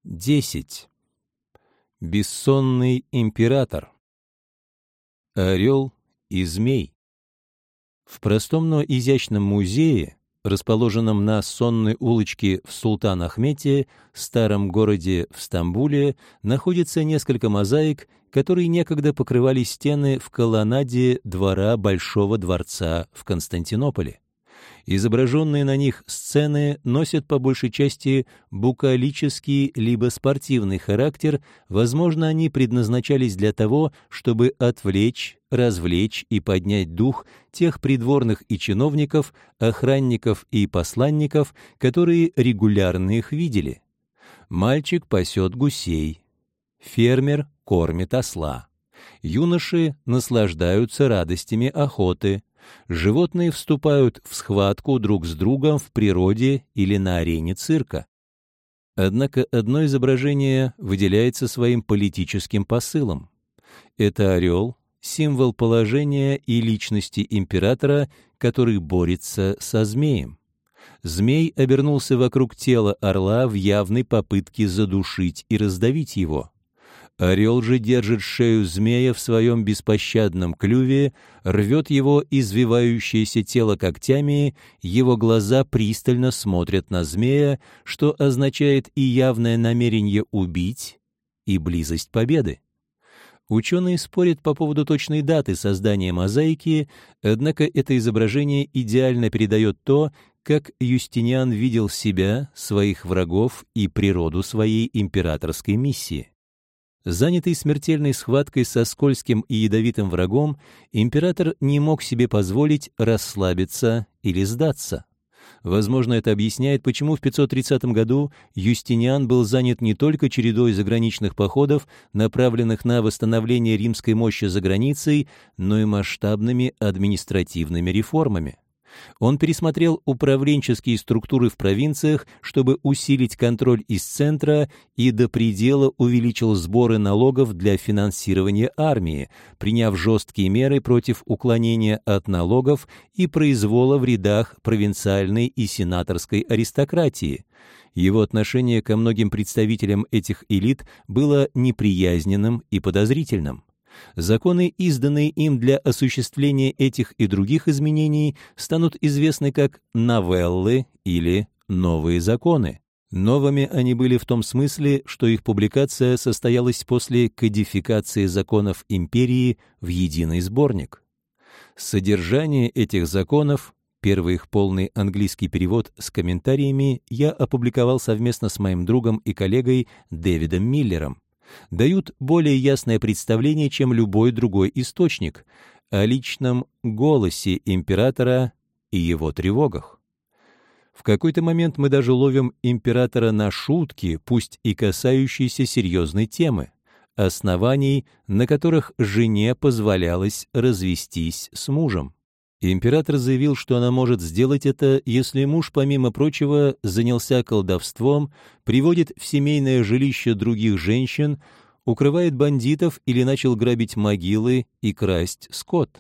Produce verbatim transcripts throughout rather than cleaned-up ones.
десять. Бессонный император. Орел и змей. В простом, но изящном музее, расположенном на сонной улочке в Султан-Ахмете, старом городе в Стамбуле, находится несколько мозаик, которые некогда покрывали стены в колоннаде двора Большого дворца в Константинополе. Изображенные на них сцены носят по большей части букалический либо спортивный характер, возможно, они предназначались для того, чтобы отвлечь, развлечь и поднять дух тех придворных и чиновников, охранников и посланников, которые регулярно их видели. Мальчик пасет гусей, фермер кормит осла, юноши наслаждаются радостями охоты, животные вступают в схватку друг с другом в природе или на арене цирка. Однако одно изображение выделяется своим политическим посылом. Это орел, символ положения и личности императора, который борется со змеем. Змей обернулся вокруг тела орла в явной попытке задушить и раздавить его. Орел же держит шею змея в своем беспощадном клюве, рвет его извивающееся тело когтями, его глаза пристально смотрят на змея, что означает и явное намерение убить, и близость победы. Ученые спорят по поводу точной даты создания мозаики, однако это изображение идеально передает то, как Юстиниан видел себя, своих врагов и природу своей императорской миссии. Занятый смертельной схваткой со скользким и ядовитым врагом, император не мог себе позволить расслабиться или сдаться. Возможно, это объясняет, почему в пятьсот тридцатом году Юстиниан был занят не только чередой заграничных походов, направленных на восстановление римской мощи за границей, но и масштабными административными реформами. Он пересмотрел управленческие структуры в провинциях, чтобы усилить контроль из центра, и до предела увеличил сборы налогов для финансирования армии, приняв жесткие меры против уклонения от налогов и произвола в рядах провинциальной и сенаторской аристократии. Его отношение ко многим представителям этих элит было неприязненным и подозрительным. Законы, изданные им для осуществления этих и других изменений, станут известны как новеллы или новые законы. Новыми они были в том смысле, что их публикация состоялась после кодификации законов империи в единый сборник. Содержание этих законов, первый их полный английский перевод с комментариями, я опубликовал совместно с моим другом и коллегой Дэвидом Миллером, дают более ясное представление, чем любой другой источник, о личном голосе императора и его тревогах. В какой-то момент мы даже ловим императора на шутки, пусть и касающиеся серьезной темы, оснований, на которых жене позволялось развестись с мужем. Император заявил, что она может сделать это, если муж, помимо прочего, занялся колдовством, приводит в семейное жилище других женщин, укрывает бандитов или начал грабить могилы и красть скот.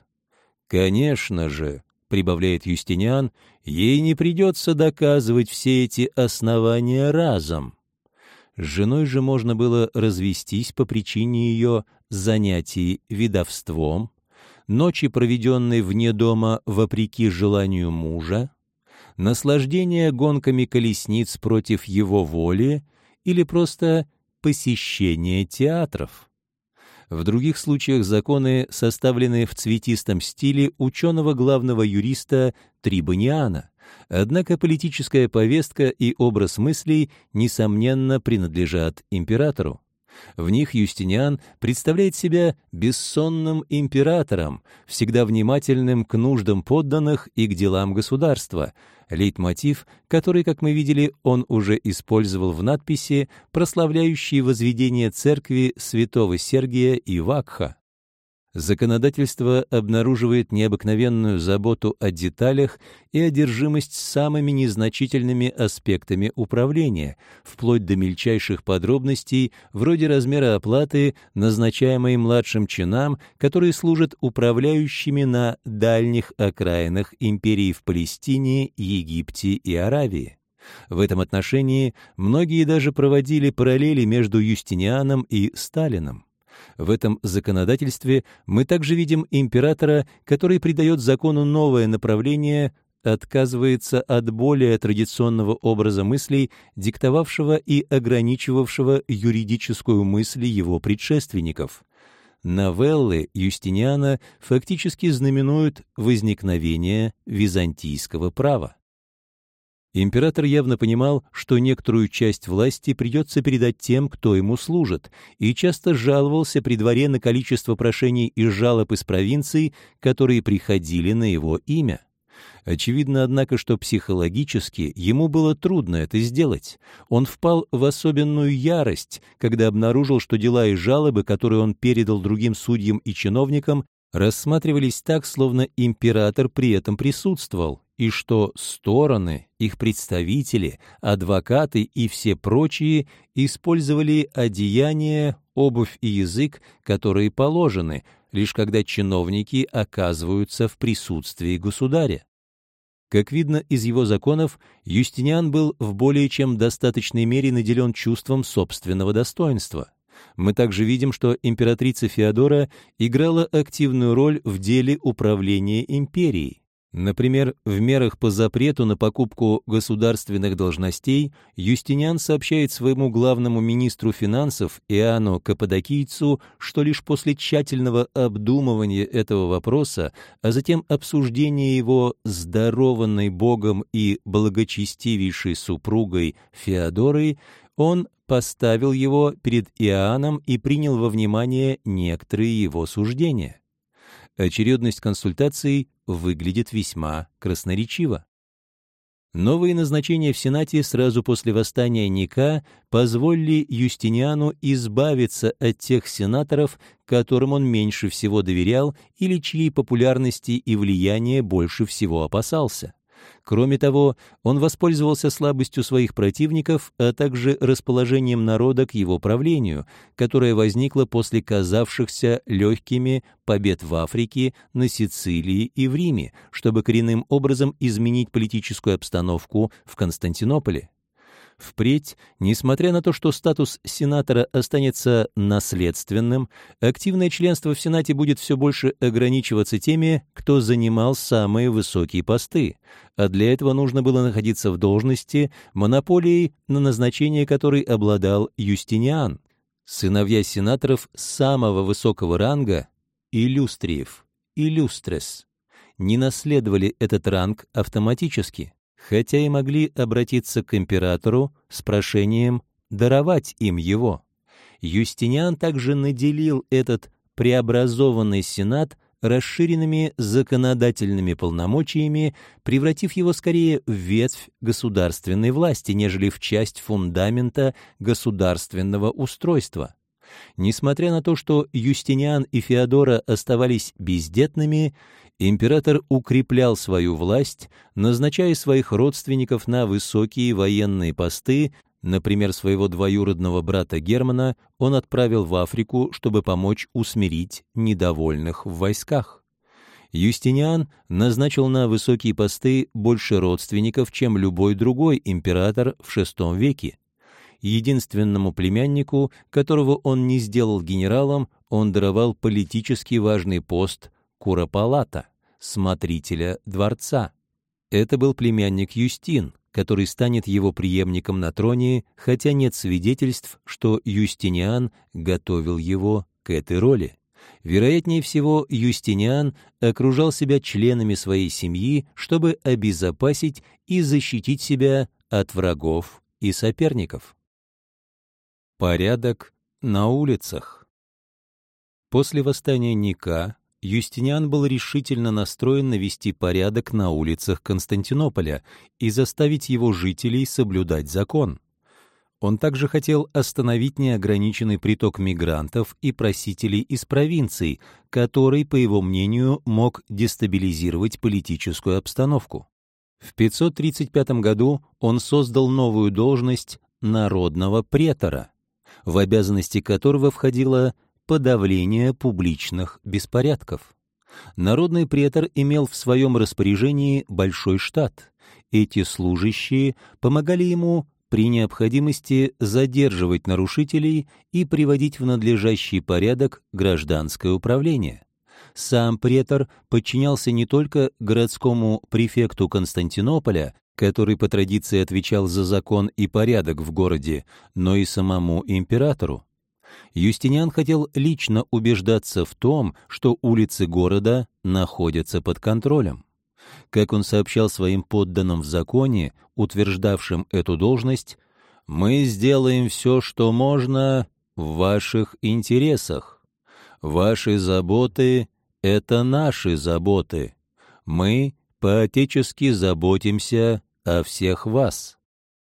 «Конечно же», — прибавляет Юстиниан, — «ей не придется доказывать все эти основания разом». С женой же можно было развестись по причине ее занятий ведовством, ночи, проведенные вне дома вопреки желанию мужа, наслаждение гонками колесниц против его воли или просто посещение театров. В других случаях законы, составленные в цветистом стиле ученого главного юриста Трибониана, однако политическая повестка и образ мыслей, несомненно, принадлежат императору. В них Юстиниан представляет себя бессонным императором, всегда внимательным к нуждам подданных и к делам государства, лейтмотив, который, как мы видели, он уже использовал в надписи, прославляющей возведение церкви святого Сергия и Вакха. Законодательство обнаруживает необыкновенную заботу о деталях и одержимость самыми незначительными аспектами управления, вплоть до мельчайших подробностей, вроде размера оплаты, назначаемой младшим чинам, которые служат управляющими на дальних окраинах империи в Палестине, Египте и Аравии. В этом отношении многие даже проводили параллели между Юстинианом и Сталином. В этом законодательстве мы также видим императора, который придает закону новое направление, отказывается от более традиционного образа мыслей, диктовавшего и ограничивавшего юридическую мысль его предшественников. Новеллы Юстиниана фактически знаменуют возникновение византийского права. Император явно понимал, что некоторую часть власти придется передать тем, кто ему служит, и часто жаловался при дворе на количество прошений и жалоб из провинций, которые приходили на его имя. Очевидно, однако, что психологически ему было трудно это сделать. Он впал в особенную ярость, когда обнаружил, что дела и жалобы, которые он передал другим судьям и чиновникам, рассматривались так, словно император при этом присутствовал, и что стороны, их представители, адвокаты и все прочие использовали одеяния, обувь и язык, которые положены, лишь когда чиновники оказываются в присутствии государя. Как видно из его законов, Юстиниан был в более чем достаточной мере наделен чувством собственного достоинства. Мы также видим, что императрица Феодора играла активную роль в деле управления империей. Например, в мерах по запрету на покупку государственных должностей Юстиниан сообщает своему главному министру финансов Иоанну Каппадокийцу, что лишь после тщательного обдумывания этого вопроса, а затем обсуждения его с дарованной Богом и благочестивейшей супругой Феодорой, он поставил его перед Иоанном и принял во внимание некоторые его суждения. Очередность консультаций выглядит весьма красноречиво. Новые назначения в Сенате сразу после восстания Ника позволили Юстиниану избавиться от тех сенаторов, которым он меньше всего доверял или чьей популярности и влияния больше всего опасался. Кроме того, он воспользовался слабостью своих противников, а также расположением народа к его правлению, которое возникло после казавшихся легкими побед в Африке, на Сицилии и в Риме, чтобы коренным образом изменить политическую обстановку в Константинополе. Впредь, несмотря на то, что статус сенатора останется наследственным, активное членство в Сенате будет все больше ограничиваться теми, кто занимал самые высокие посты, а для этого нужно было находиться в должности, монополией на назначение которой обладал Юстиниан. Сыновья сенаторов самого высокого ранга, иллюстриев, иллюстрес, не наследовали этот ранг автоматически, хотя и могли обратиться к императору с прошением даровать им его. Юстиниан также наделил этот преобразованный сенат расширенными законодательными полномочиями, превратив его скорее в ветвь государственной власти, нежели в часть фундамента государственного устройства. Несмотря на то, что Юстиниан и Феодора оставались бездетными, император укреплял свою власть, назначая своих родственников на высокие военные посты. Например, своего двоюродного брата Германа он отправил в Африку, чтобы помочь усмирить недовольных в войсках. Юстиниан назначил на высокие посты больше родственников, чем любой другой император в шестом веке. Единственному племяннику, которого он не сделал генералом, он даровал политически важный пост куропалата, смотрителя дворца. Это был племянник Юстин, который станет его преемником на троне, хотя нет свидетельств, что Юстиниан готовил его к этой роли. Вероятнее всего, Юстиниан окружал себя членами своей семьи, чтобы обезопасить и защитить себя от врагов и соперников. Порядок на улицах. После восстания Ника Юстиниан был решительно настроен навести порядок на улицах Константинополя и заставить его жителей соблюдать закон. Он также хотел остановить неограниченный приток мигрантов и просителей из провинций, который, по его мнению, мог дестабилизировать политическую обстановку. В пятьсот тридцать пятом году он создал новую должность народного претора, в обязанности которого входило подавление публичных беспорядков. Народный претор имел в своем распоряжении большой штат. эти служащие помогали ему при необходимости задерживать нарушителей и приводить в надлежащий порядок гражданское управление. Сам претор подчинялся не только городскому префекту Константинополя, который по традиции отвечал за закон и порядок в городе, но и самому императору. Юстиниан хотел лично убеждаться в том, что улицы города находятся под контролем. Как он сообщал своим подданным в законе, утверждавшим эту должность, «Мы сделаем все, что можно в ваших интересах. Ваши заботы — это наши заботы. Мы по-отечески заботимся о всех вас».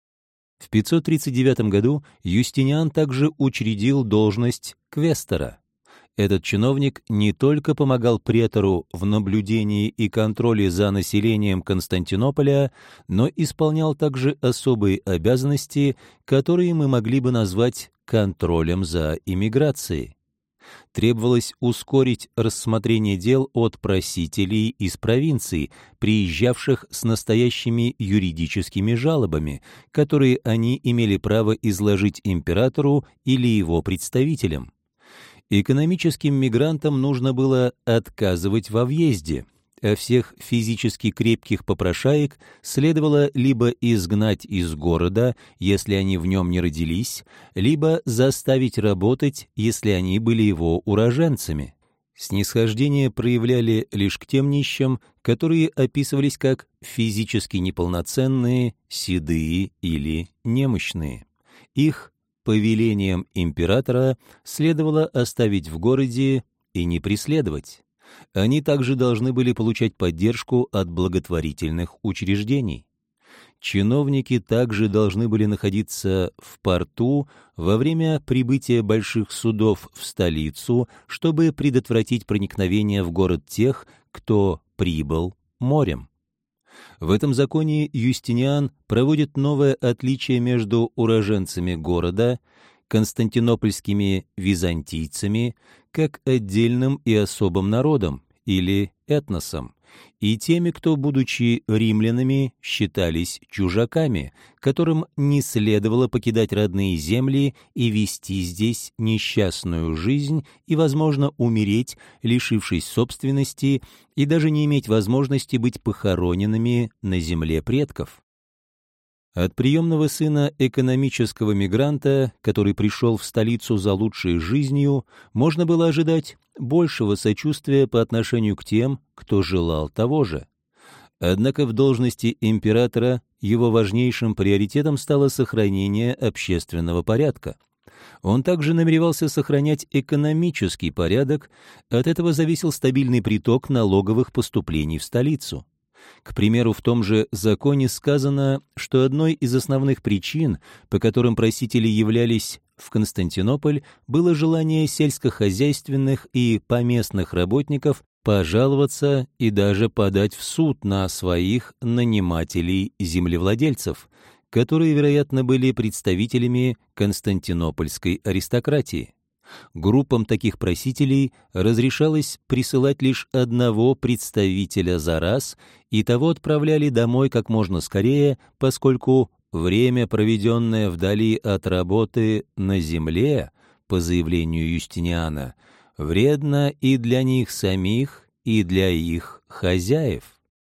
В пятьсот тридцать девятом году Юстиниан также учредил должность квестора. Этот чиновник не только помогал претору в наблюдении и контроле за населением Константинополя, но исполнял также особые обязанности, которые мы могли бы назвать контролем за иммиграцией. Требовалось ускорить рассмотрение дел от просителей из провинций, приезжавших с настоящими юридическими жалобами, которые они имели право изложить императору или его представителям. Экономическим мигрантам нужно было отказывать во въезде, а всех физически крепких попрошаек следовало либо изгнать из города, если они в нем не родились, либо заставить работать, если они были его уроженцами. Снисхождение проявляли лишь к тем нищим, которые описывались как физически неполноценные, седые или немощные. Их повелением императора следовало оставить в городе и не преследовать. Они также должны были получать поддержку от благотворительных учреждений. Чиновники также должны были находиться в порту во время прибытия больших судов в столицу, чтобы предотвратить проникновение в город тех, кто прибыл морем. В этом законе Юстиниан проводит новое отличие между уроженцами города, константинопольскими византийцами, как отдельным и особым народом, или этносом, и теми, кто, будучи римлянами, считались чужаками, которым не следовало покидать родные земли и вести здесь несчастную жизнь и, возможно, умереть, лишившись собственности, и даже не иметь возможности быть похороненными на земле предков. От приемного сына экономического мигранта, который пришел в столицу за лучшей жизнью, можно было ожидать большего сочувствия по отношению к тем, кто желал того же. Однако в должности императора его важнейшим приоритетом стало сохранение общественного порядка. Он также намеревался сохранять экономический порядок, от этого зависел стабильный приток налоговых поступлений в столицу. К примеру, в том же законе сказано, что одной из основных причин, по которым просители являлись в Константинополь, было желание сельскохозяйственных и поместных работников пожаловаться и даже подать в суд на своих нанимателей-землевладельцев, которые, вероятно, были представителями константинопольской аристократии. Группам таких просителей разрешалось присылать лишь одного представителя за раз, и того отправляли домой как можно скорее, поскольку время, проведенное вдали от работы на земле, по заявлению Юстиниана, вредно и для них самих, и для их хозяев.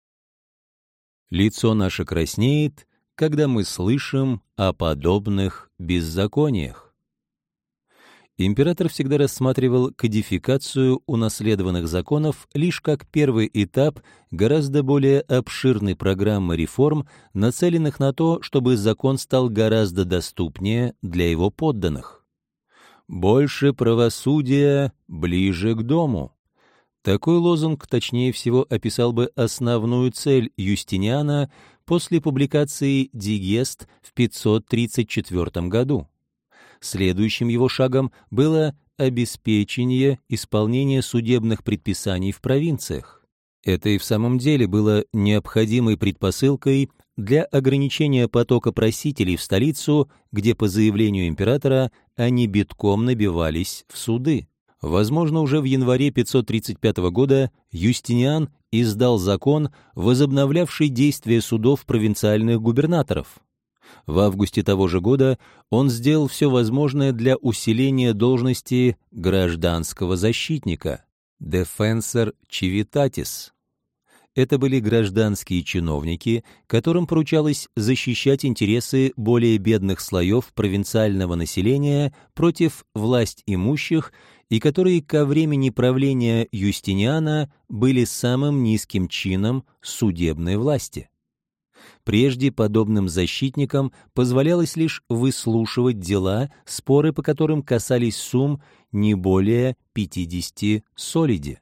Лицо наше краснеет, когда мы слышим о подобных беззакониях. Император всегда рассматривал кодификацию унаследованных законов лишь как первый этап гораздо более обширной программы реформ, нацеленных на то, чтобы закон стал гораздо доступнее для его подданных. «Больше правосудия ближе к дому». Такой лозунг точнее всего описал бы основную цель Юстиниана после публикации «Дигест» в пятьсот тридцать четвёртом году. Следующим его шагом было обеспечение исполнения судебных предписаний в провинциях. Это и в самом деле было необходимой предпосылкой для ограничения потока просителей в столицу, где, по заявлению императора, они битком набивались в суды. Возможно, уже в январе пятьсот тридцать пятого года Юстиниан издал закон, возобновлявший действие судов провинциальных губернаторов. В августе того же года он сделал все возможное для усиления должности гражданского защитника (defensor civitatis). Это были гражданские чиновники, которым поручалось защищать интересы более бедных слоев провинциального населения против власть имущих и которые ко времени правления Юстиниана были самым низким чином судебной власти. Прежде подобным защитникам позволялось лишь выслушивать дела, споры по которым касались сумм не более пятидесяти солиди.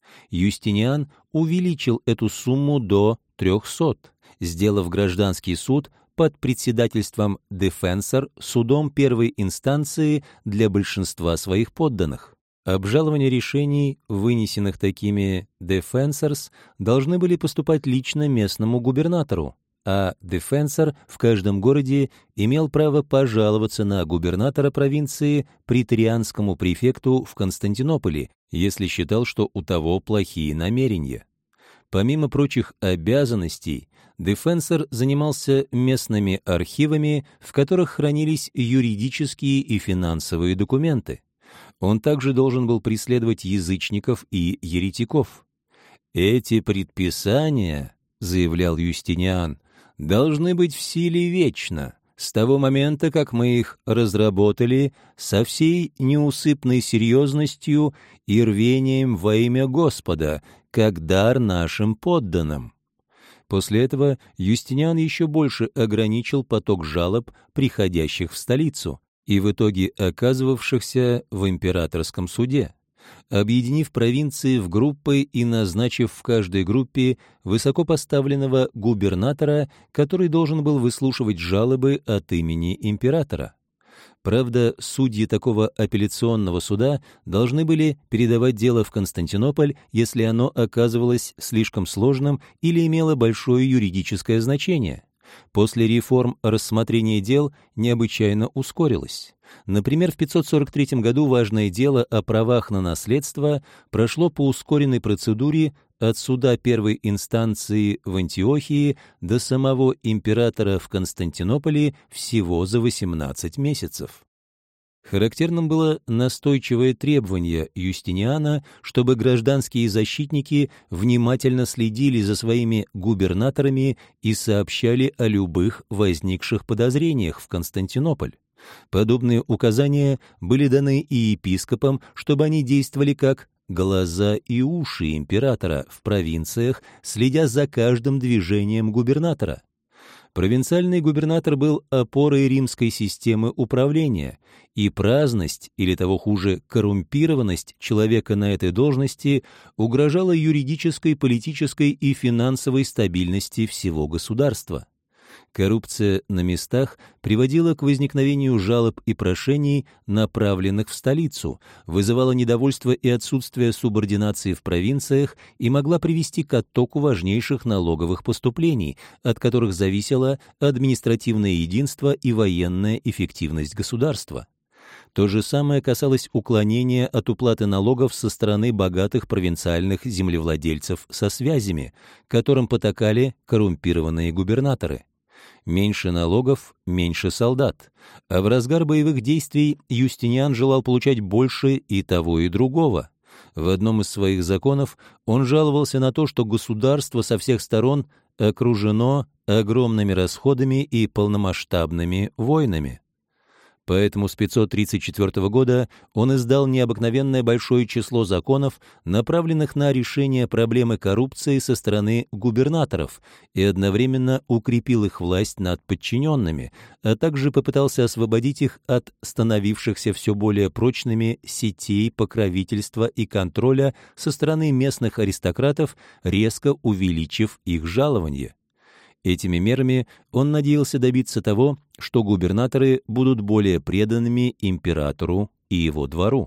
Юстиниан увеличил эту сумму до трехсот, сделав гражданский суд под председательством дефенсор судом первой инстанции для большинства своих подданных. Обжалования решений, вынесенных такими defensors, должны были поступать лично местному губернатору, а дефенсор в каждом городе имел право пожаловаться на губернатора провинции преторианскому префекту в Константинополе, если считал, что у того плохие намерения. Помимо прочих обязанностей, дефенсор занимался местными архивами, в которых хранились юридические и финансовые документы. Он также должен был преследовать язычников и еретиков. «Эти предписания, — заявлял Юстиниан, — должны быть в силе вечно, с того момента, как мы их разработали со всей неусыпной серьезностью и рвением во имя Господа, как дар нашим подданным». После этого Юстиниан еще больше ограничил поток жалоб, приходящих в столицу, и в итоге оказывавшихся в императорском суде, объединив провинции в группы и назначив в каждой группе высокопоставленного губернатора, который должен был выслушивать жалобы от имени императора. Правда, судьи такого апелляционного суда должны были передавать дело в Константинополь, если оно оказывалось слишком сложным или имело большое юридическое значение. После реформ рассмотрение дел необычайно ускорилось. Например, в пятьсот сорок третьем году важное дело о правах на наследство прошло по ускоренной процедуре от суда первой инстанции в Антиохии до самого императора в Константинополе всего за восемнадцать месяцев. Характерным было настойчивое требование Юстиниана, чтобы гражданские защитники внимательно следили за своими губернаторами и сообщали о любых возникших подозрениях в Константинополь. Подобные указания были даны и епископам, чтобы они действовали как глаза и уши императора в провинциях, следя за каждым движением губернатора. Провинциальный губернатор был опорой римской системы управления, и праздность, или того хуже, коррумпированность человека на этой должности угрожала юридической, политической и финансовой стабильности всего государства. Коррупция на местах приводила к возникновению жалоб и прошений, направленных в столицу, вызывала недовольство и отсутствие субординации в провинциях и могла привести к оттоку важнейших налоговых поступлений, от которых зависело административное единство и военная эффективность государства. То же самое касалось уклонения от уплаты налогов со стороны богатых провинциальных землевладельцев со связями, которым потакали коррумпированные губернаторы. Меньше налогов, меньше солдат. А в разгар боевых действий Юстиниан желал получать больше и того, и другого. В одном из своих законов он жаловался на то, что государство со всех сторон окружено огромными расходами и полномасштабными войнами. Поэтому с пятьсот тридцать четвёртого года он издал необыкновенное большое число законов, направленных на решение проблемы коррупции со стороны губернаторов, и одновременно укрепил их власть над подчиненными, а также попытался освободить их от становившихся все более прочными сетей покровительства и контроля со стороны местных аристократов, резко увеличив их жалования. Этими мерами он надеялся добиться того, что губернаторы будут более преданными императору и его двору.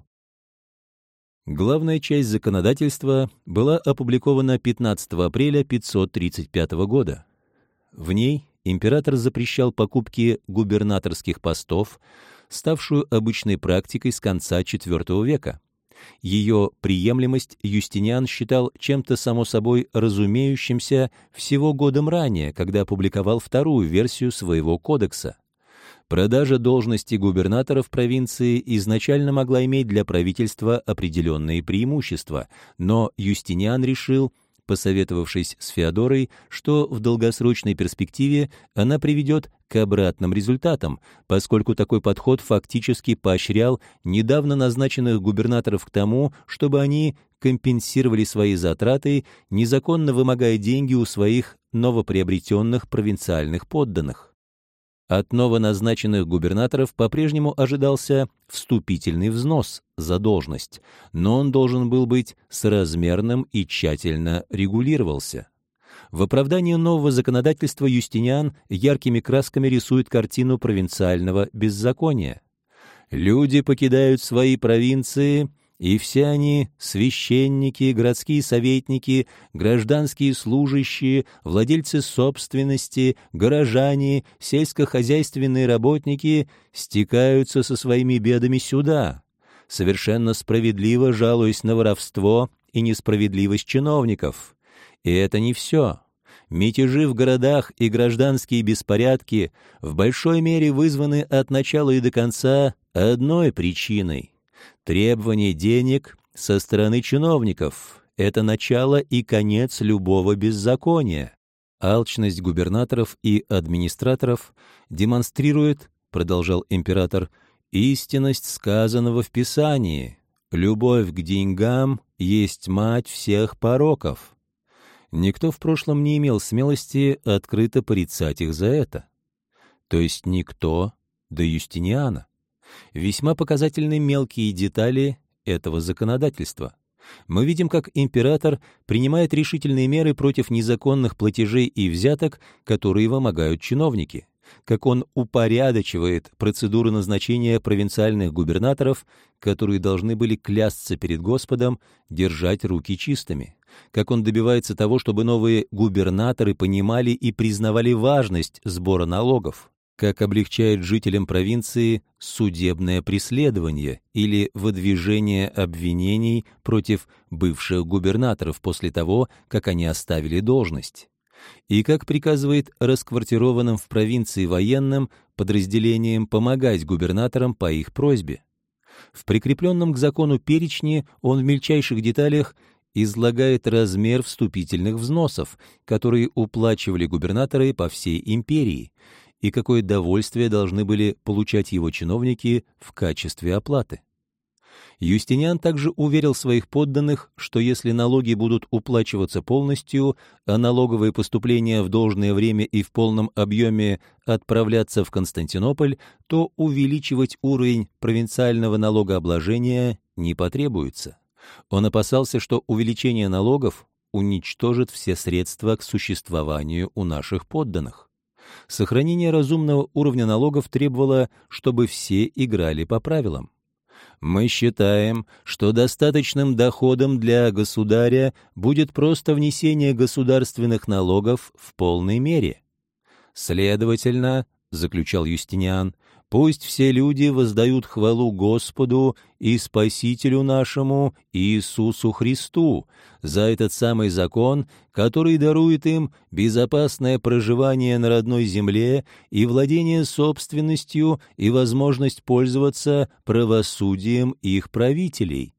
Главная часть законодательства была опубликована пятнадцатого апреля пятьсот тридцать пятого года. В ней император запрещал покупки губернаторских постов, ставшую обычной практикой с конца четвёртого века. Ее приемлемость Юстиниан считал чем-то само собой разумеющимся всего годом ранее, когда опубликовал вторую версию своего кодекса. Продажа должности губернаторов провинции изначально могла иметь для правительства определенные преимущества, но Юстиниан решил, посоветовавшись с Феодорой, что в долгосрочной перспективе она приведет к обратным результатам, поскольку такой подход фактически поощрял недавно назначенных губернаторов к тому, чтобы они компенсировали свои затраты, незаконно вымогая деньги у своих новоприобретенных провинциальных подданных. От новоназначенных губернаторов по-прежнему ожидался вступительный взнос за должность, но он должен был быть соразмерным и тщательно регулировался. В оправдании нового законодательства Юстиниан яркими красками рисует картину провинциального беззакония. Люди покидают свои провинции, и все они — священники, городские советники, гражданские служащие, владельцы собственности, горожане, сельскохозяйственные работники — стекаются со своими бедами сюда, совершенно справедливо жалуясь на воровство и несправедливость чиновников. И это не все. Мятежи в городах и гражданские беспорядки в большой мере вызваны от начала и до конца одной причиной. Требование денег со стороны чиновников — это начало и конец любого беззакония. Алчность губернаторов и администраторов демонстрирует, продолжал император, истинность сказанного в Писании: «Любовь к деньгам есть мать всех пороков». Никто в прошлом не имел смелости открыто порицать их за это. То есть никто до Юстиниана. Весьма показательны мелкие детали этого законодательства. Мы видим, как император принимает решительные меры против незаконных платежей и взяток, которые вымогают чиновники, как он упорядочивает процедуру назначения провинциальных губернаторов, которые должны были клясться перед Господом, держать руки чистыми, как он добивается того, чтобы новые губернаторы понимали и признавали важность сбора налогов, как облегчает жителям провинции судебное преследование или выдвижение обвинений против бывших губернаторов после того, как они оставили должность, и как приказывает расквартированным в провинции военным подразделениям помогать губернаторам по их просьбе. В прикрепленном к закону перечне он в мельчайших деталях излагает размер вступительных взносов, которые уплачивали губернаторы по всей империи, и какое довольствие должны были получать его чиновники в качестве оплаты. Юстиниан также уверил своих подданных, что если налоги будут уплачиваться полностью, а налоговые поступления в должное время и в полном объеме отправляться в Константинополь, то увеличивать уровень провинциального налогообложения не потребуется. Он опасался, что увеличение налогов уничтожит все средства к существованию у наших подданных. Сохранение разумного уровня налогов требовало, чтобы все играли по правилам. Мы считаем, что достаточным доходом для государя будет просто внесение государственных налогов в полной мере. Следовательно, заключал Юстиниан, пусть все люди воздают хвалу Господу и Спасителю нашему Иисусу Христу за этот самый закон, который дарует им безопасное проживание на родной земле и владение собственностью и возможность пользоваться правосудием их правителей.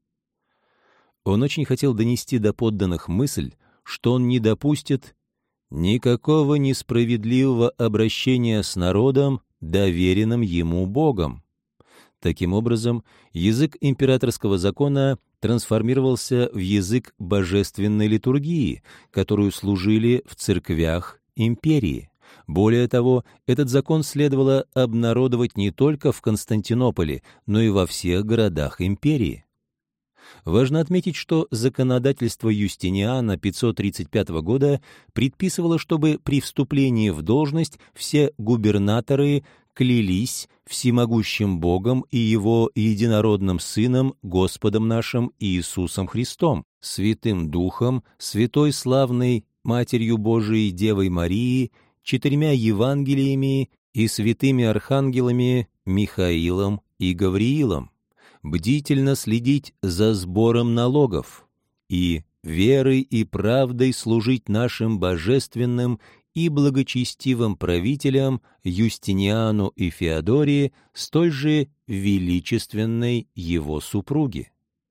Он очень хотел донести до подданных мысль, что он не допустит никакого несправедливого обращения с народом, доверенным ему Богом. Таким образом, язык императорского закона трансформировался в язык божественной литургии, которую служили в церквях империи. Более того, этот закон следовало обнародовать не только в Константинополе, но и во всех городах империи. Важно отметить, что законодательство Юстиниана пятьсот тридцать пятого года предписывало, чтобы при вступлении в должность все губернаторы клялись всемогущим Богом и Его единородным Сыном, Господом нашим Иисусом Христом, Святым Духом, Святой Славной Матерью Божией Девой Марии, четырьмя Евангелиями и святыми архангелами Михаилом и Гавриилом. бдительно следить за сбором налогов и верой и правдой служить нашим божественным и благочестивым правителям Юстиниану и Феодории, столь же величественной его супруге.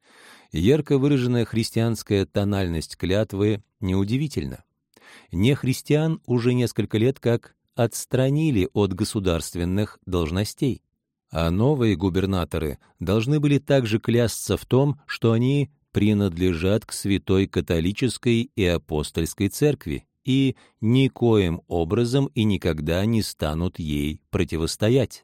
Ярко выраженная христианская тональность клятвы неудивительна. Нехристиан уже несколько лет как отстранили от государственных должностей, а новые губернаторы должны были также клясться в том, что они принадлежат к Святой Католической и Апостольской Церкви и никоим образом и никогда не станут ей противостоять.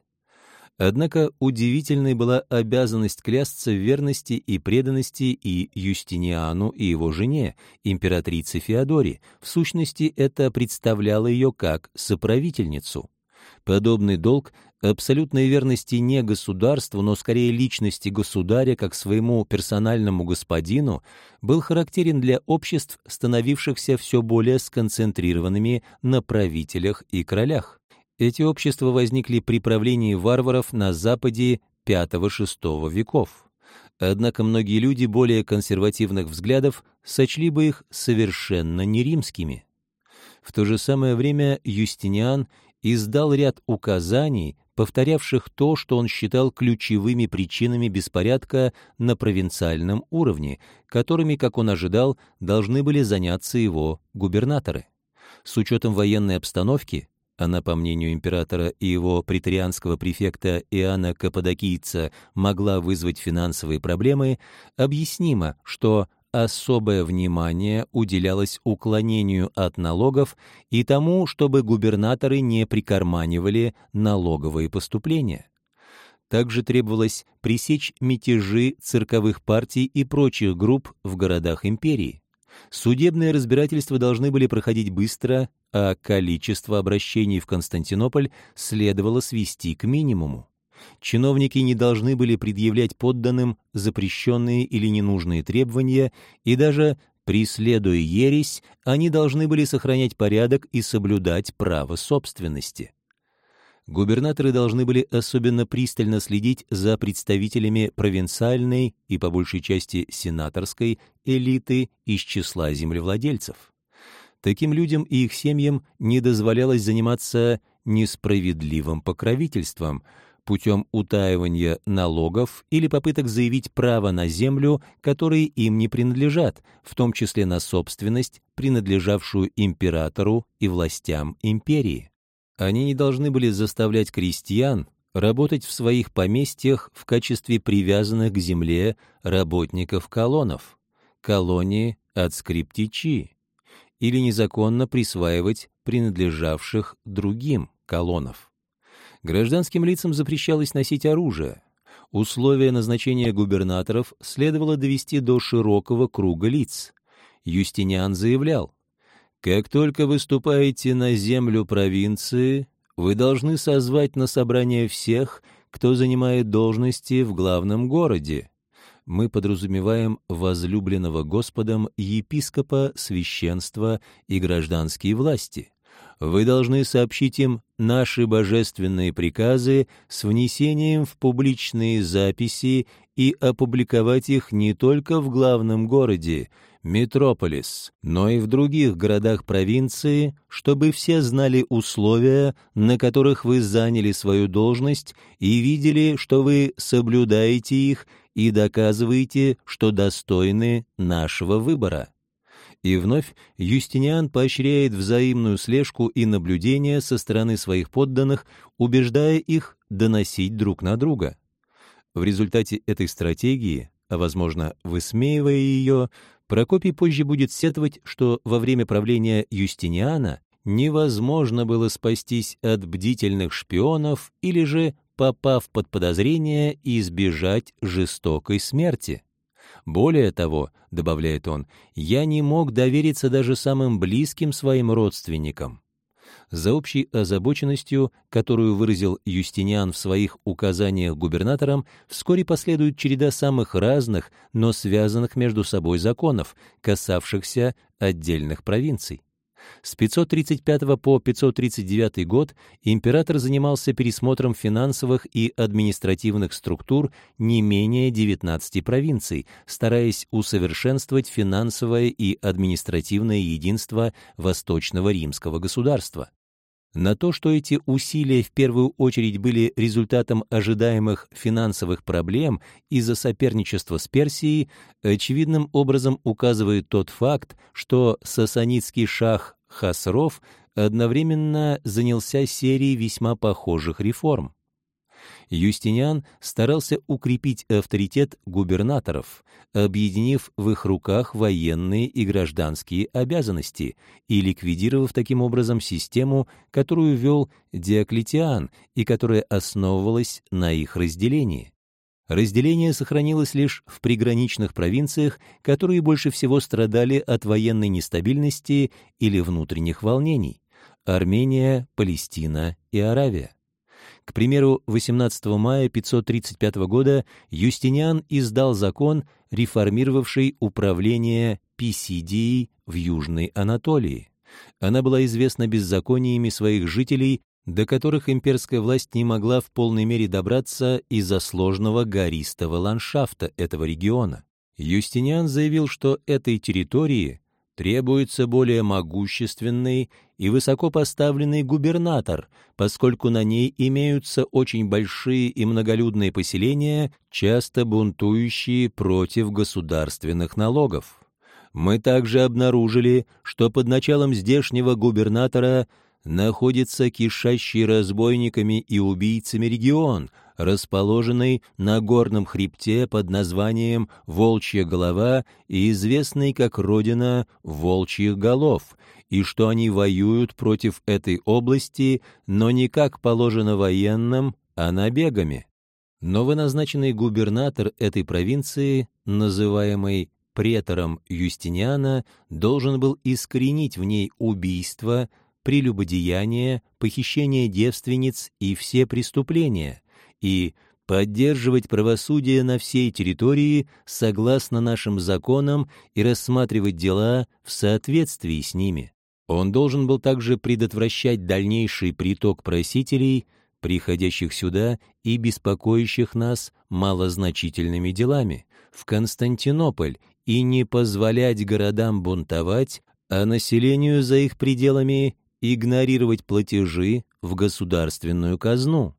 Однако удивительной была обязанность клясться в верности и преданности и Юстиниану, и его жене, императрице Феодории. В сущности, это представляло ее как соправительницу. Подобный долг абсолютной верности не государству, но скорее личности государя как своему персональному господину был характерен для обществ, становившихся все более сконцентрированными на правителях и королях. Эти общества возникли при правлении варваров на Западе пятого-шестого веков. Однако многие люди более консервативных взглядов сочли бы их совершенно не римскими. В то же самое время Юстиниан издал ряд указаний, повторявших то, что он считал ключевыми причинами беспорядка на провинциальном уровне, которыми, как он ожидал, должны были заняться его губернаторы. С учетом военной обстановки, она, по мнению императора и его преторианского префекта Иоанна Каппадокийца, могла вызвать финансовые проблемы, объяснимо, что особое внимание уделялось уклонению от налогов и тому, чтобы губернаторы не прикарманивали налоговые поступления. Также требовалось пресечь мятежи цирковых партий и прочих групп в городах империи. Судебные разбирательства должны были проходить быстро, а количество обращений в Константинополь следовало свести к минимуму. Чиновники не должны были предъявлять подданным запрещенные или ненужные требования, и даже преследуя ересь, они должны были сохранять порядок и соблюдать право собственности. Губернаторы должны были особенно пристально следить за представителями провинциальной и, по большей части, сенаторской элиты из числа землевладельцев. Таким людям и их семьям не дозволялось заниматься несправедливым покровительством, путем утаивания налогов или попыток заявить право на землю, которые им не принадлежат, в том числе на собственность, принадлежавшую императору и властям империи. Они не должны были заставлять крестьян работать в своих поместьях в качестве привязанных к земле работников-колонов, колонии адскриптичи, или незаконно присваивать принадлежавших другим колонов. Гражданским лицам запрещалось носить оружие. Условия назначения губернаторов следовало довести до широкого круга лиц. Юстиниан заявлял: «Как только выступаете на землю провинции, вы должны созвать на собрание всех, кто занимает должности в главном городе». Мы подразумеваем возлюбленного Господом епископа, священства и гражданские власти. Вы должны сообщить им наши божественные приказы с внесением в публичные записи и опубликовать их не только в главном городе, метрополис, но и в других городах провинции, чтобы все знали условия, на которых вы заняли свою должность, и видели, что вы соблюдаете их и доказываете, что достойны нашего выбора. И вновь Юстиниан поощряет взаимную слежку и наблюдение со стороны своих подданных, убеждая их доносить друг на друга. В результате этой стратегии, а, возможно, высмеивая ее, Прокопий позже будет сетовать, что во время правления Юстиниана невозможно было спастись от бдительных шпионов или же, попав под подозрение, избежать жестокой смерти. Более того, добавляет он, я не мог довериться даже самым близким своим родственникам. За общей озабоченностью, которую выразил Юстиниан в своих указаниях губернаторам, вскоре последует череда самых разных, но связанных между собой законов, касавшихся отдельных провинций. С пятьсот тридцать пятого по пятьсот тридцать девятый год император занимался пересмотром финансовых и административных структур не менее девятнадцати провинций, стараясь усовершенствовать финансовое и административное единство Восточного римского государства. На то, что эти усилия в первую очередь были результатом ожидаемых финансовых проблем из-за соперничества с Персией, очевидным образом указывает тот факт, что сасанидский шах Хасров одновременно занялся серией весьма похожих реформ. Юстиниан старался укрепить авторитет губернаторов, объединив в их руках военные и гражданские обязанности и ликвидировав таким образом систему, которую вел Диоклетиан и которая основывалась на их разделении. Разделение сохранилось лишь в приграничных провинциях, которые больше всего страдали от военной нестабильности или внутренних волнений – Армения, Палестина и Аравия. К примеру, восемнадцатого мая пятьсот тридцать пятого года Юстиниан издал закон, реформировавший управление Писидией в Южной Анатолии. Она была известна беззакониями своих жителей, до которых имперская власть не могла в полной мере добраться из-за сложного гористого ландшафта этого региона. Юстиниан заявил, что этой территории требуется более могущественный и высоко поставленный губернатор, поскольку на ней имеются очень большие и многолюдные поселения, часто бунтующие против государственных налогов. Мы также обнаружили, что под началом здешнего губернатора находится кишащий разбойниками и убийцами регион, расположенный на горном хребте под названием Волчья голова и известный как родина волчьих голов, и что они воюют против этой области, но не как положено военным, а набегами. Новоназначенный губернатор этой провинции, называемый претором Юстиниана, должен был искоренить в ней убийства, прелюбодеяние, похищение девственниц и все преступления, и поддерживать правосудие на всей территории согласно нашим законам и рассматривать дела в соответствии с ними. Он должен был также предотвращать дальнейший приток просителей, приходящих сюда и беспокоящих нас малозначительными делами, в Константинополь, и не позволять городам бунтовать, а населению за их пределами игнорировать платежи в государственную казну.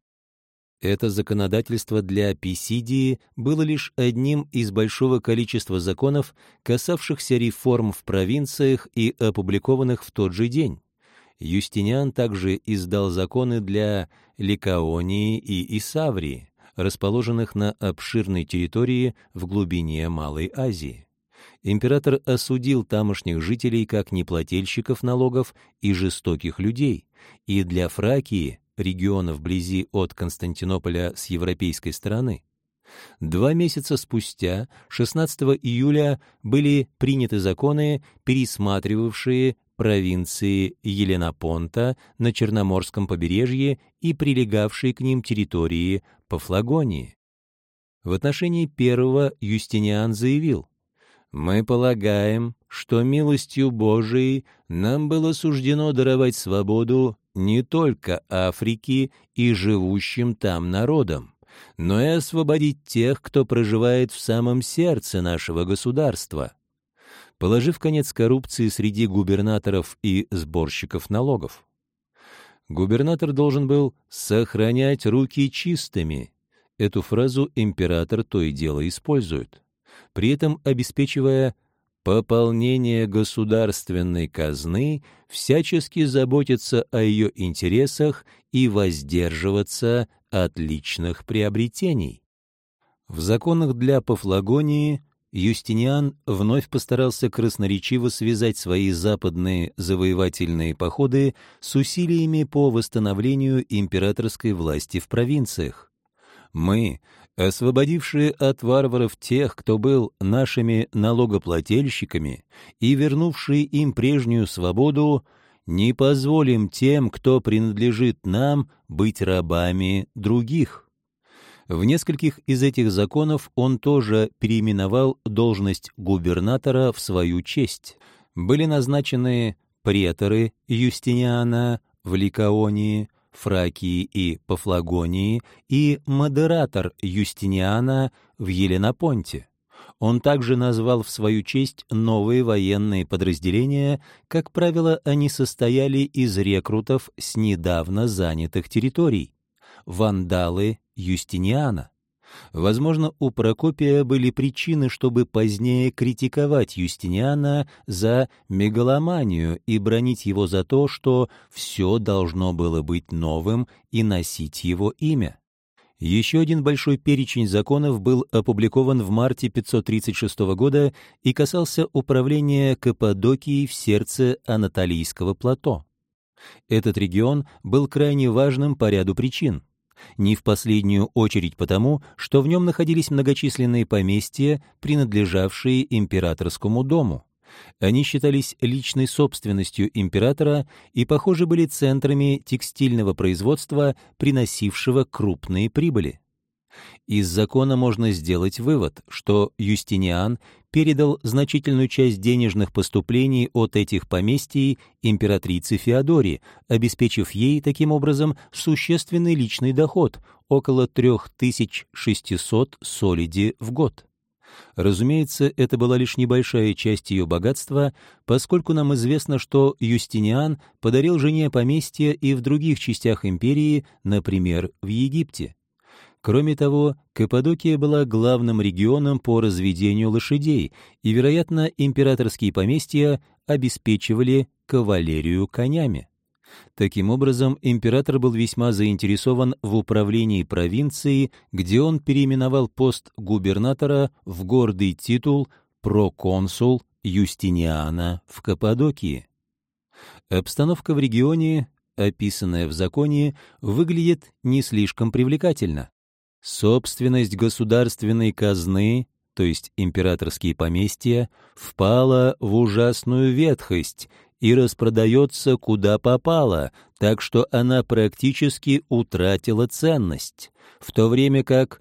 Это законодательство для Писидии было лишь одним из большого количества законов, касавшихся реформ в провинциях и опубликованных в тот же день. Юстиниан также издал законы для Ликаонии и Исаврии, расположенных на обширной территории в глубине Малой Азии. Император осудил тамошних жителей как неплательщиков налогов и жестоких людей, и для Фракии, региона вблизи от Константинополя с европейской стороны. Два месяца спустя, шестнадцатого июля, были приняты законы, пересматривавшие провинции Еленопонта на Черноморском побережье и прилегавшие к ним территории Пафлагонии. В отношении первого Юстиниан заявил: «Мы полагаем, что милостью Божией нам было суждено даровать свободу не только Африке и живущим там народам, но и освободить тех, кто проживает в самом сердце нашего государства», положив конец коррупции среди губернаторов и сборщиков налогов. Губернатор должен был сохранять руки чистыми. Эту фразу император то и дело использует, при этом обеспечивая пополнение государственной казны, всячески заботиться о ее интересах и воздерживаться от личных приобретений. В законах для Пафлагонии Юстиниан вновь постарался красноречиво связать свои западные завоевательные походы с усилиями по восстановлению императорской власти в провинциях. «Мы, освободившие от варваров тех, кто был нашими налогоплательщиками, и вернувшие им прежнюю свободу, не позволим тем, кто принадлежит нам, быть рабами других». В нескольких из этих законов он тоже переименовал должность губернатора в свою честь. Были назначены преторы Юстиниана в Ликаонии, Фракии и Пафлагонии и модератор Юстиниана в Еленопонте. Он также назвал в свою честь новые военные подразделения, как правило, они состояли из рекрутов с недавно занятых территорий. Вандалы Юстиниана. Возможно, у Прокопия были причины, чтобы позднее критиковать Юстиниана за мегаломанию и бранить его за то, что все должно было быть новым и носить его имя. Еще один большой перечень законов был опубликован в марте пятьсот тридцать шестого года и касался управления Каппадокией в сердце Анатолийского плато. Этот регион был крайне важным по ряду причин. Не в последнюю очередь потому, что в нем находились многочисленные поместья, принадлежавшие императорскому дому. Они считались личной собственностью императора и, похоже, были центрами текстильного производства, приносившего крупные прибыли. Из закона можно сделать вывод, что Юстиниан передал значительную часть денежных поступлений от этих поместий императрице Феодоре, обеспечив ей таким образом существенный личный доход — около три тысячи шестьсот солиди в год. Разумеется, это была лишь небольшая часть ее богатства, поскольку нам известно, что Юстиниан подарил жене поместья и в других частях империи, например, в Египте. Кроме того, Каппадокия была главным регионом по разведению лошадей, и, вероятно, императорские поместья обеспечивали кавалерию конями. Таким образом, император был весьма заинтересован в управлении провинцией, где он переименовал пост губернатора в гордый титул «проконсул Юстиниана в Каппадокии». Обстановка в регионе, описанная в законе, выглядит не слишком привлекательно. Собственность государственной казны, то есть императорские поместья, впала в ужасную ветхость и распродается куда попало, так что она практически утратила ценность, в то время как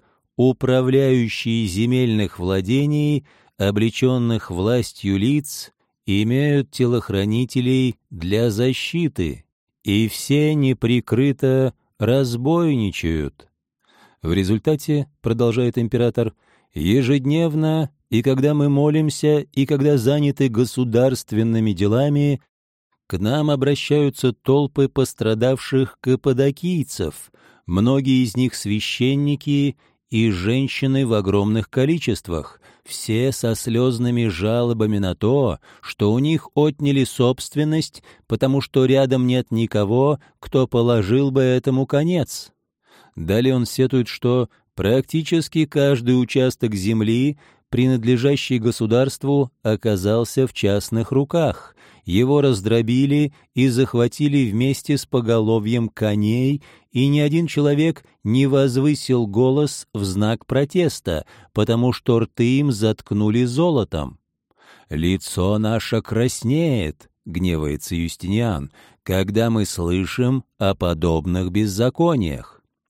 управляющие земельных владений, облеченных властью лиц, имеют телохранителей для защиты, и все неприкрыто разбойничают. В результате, продолжает император, ежедневно, и когда мы молимся, и когда заняты государственными делами, к нам обращаются толпы пострадавших каппадокийцев, многие из них священники и женщины в огромных количествах, все со слезными жалобами на то, что у них отняли собственность, потому что рядом нет никого, кто положил бы этому конец. Далее он сетует, что практически каждый участок земли, принадлежащий государству, оказался в частных руках. Его раздробили и захватили вместе с поголовьем коней, и ни один человек не возвысил голос в знак протеста, потому что рты им заткнули золотом. «Лицо наше краснеет», — гневается Юстиниан, «когда мы слышим о подобных беззакониях».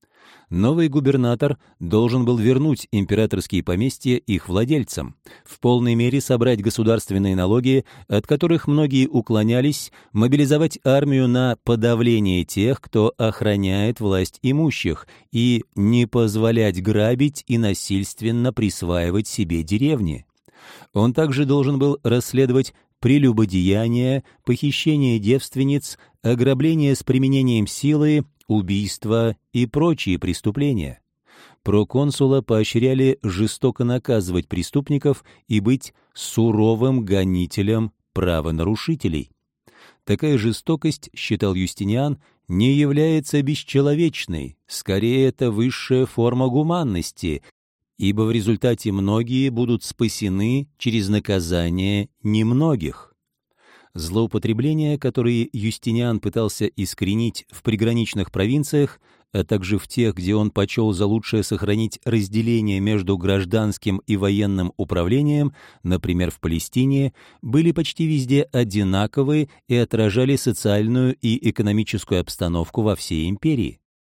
Новый губернатор должен был вернуть императорские поместья их владельцам, в полной мере собрать государственные налоги, от которых многие уклонялись, мобилизовать армию на подавление тех, кто охраняет власть имущих, и не позволять грабить и насильственно присваивать себе деревни. Он также должен был расследовать прелюбодеяние, похищение девственниц, ограбление с применением силы, убийства и прочие преступления. Проконсула поощряли жестоко наказывать преступников и быть суровым гонителем правонарушителей. Такая жестокость, считал Юстиниан, не является бесчеловечной, скорее это высшая форма гуманности, ибо в результате многие будут спасены через наказание немногих. Злоупотребления, которые Юстиниан пытался искоренить в приграничных провинциях, а также в тех, где он почел за лучшее сохранить разделение между гражданским и военным управлением, например, в Палестине, были почти везде одинаковы и отражали социальную и экономическую обстановку во всей империи.